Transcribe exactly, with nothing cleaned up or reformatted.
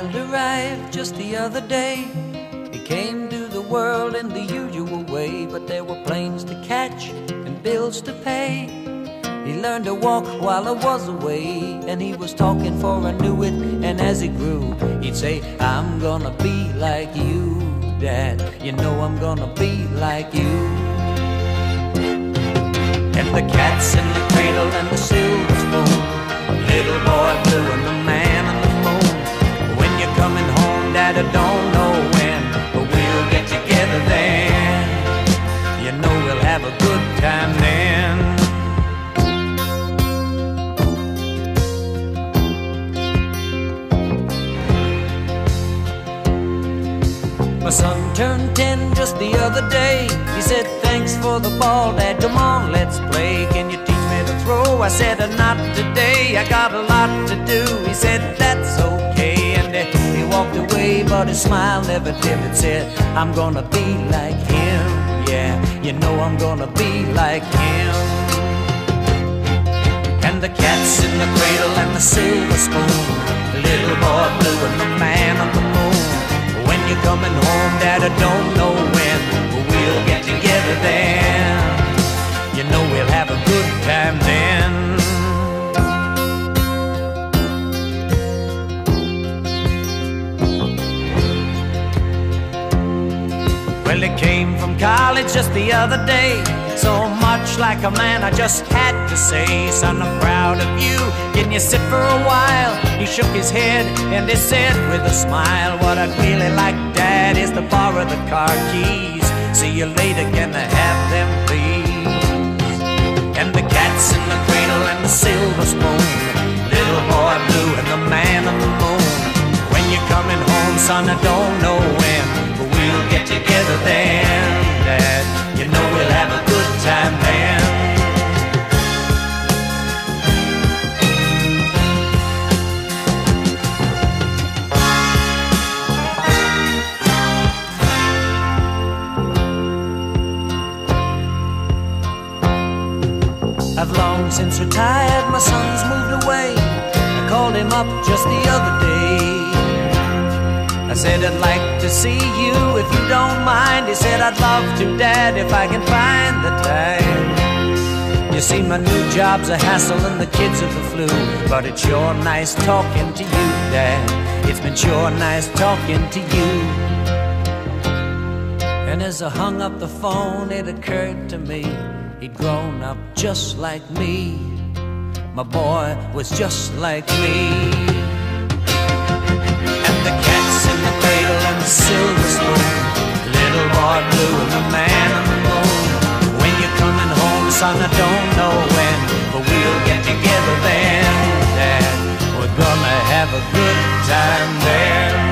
child arrived just the other day. He came to the world in the usual way, but there were planes to catch and bills to pay. He learned to walk while I was away, and he was talking for I knew it. And as he grew, he'd say, I'm gonna be like you, Dad. You know I'm gonna be like you. And the cat's in the cradle and the silver spoon, little boy blue and the man on the moon. When you're coming home, Dad, I don't know when, but we'll get together then. You know we'll have a good time then. My son turned ten just the other day. He said, thanks for the ball, Dad, come on, let's play. Can you teach me to throw? I said, not today, I got a lot to do. He said, that's okay, and he walked away, but his smile never dimmed. Said, I'm gonna be like him, yeah, you know I'm gonna be like him. And the cat's in the cradle and the silver spoon, the little boy blue and the man on the moon. When you're coming home, Dad, I don't know when, but we'll get together then. You know we'll have a good time then. Well, he came from college just the other day, so much like a man I just had to say, son, I'm proud of you, can you sit for a while? He shook his head and he said with a smile, what I'd really like, Dad, is to borrow the car keys. See you later, can I have them please? And the cat's in the cradle and the silver spoon, little boy blue and the man on the moon. When you're coming home, son, I don't know when, but we'll get together then, Dad. You know we'll have a good time then. I've long since retired, my son's moved away. I called him up just the other day. I said, I'd like to see you if you don't mind. He said, I'd love to, Dad, if I can find the time. You see, my new job's a hassle and the kids are the flu, but it's sure nice talking to you, Dad. It's been sure nice talking to you. And as I hung up the phone, it occurred to me, he'd grown up just like me. My boy was just like me. And the cat's in the cradle and the silver spoon, little boy blue and the man on the moon. When you're coming home, son, I don't know when, but we'll get together then, Dad. We're gonna have a good time there.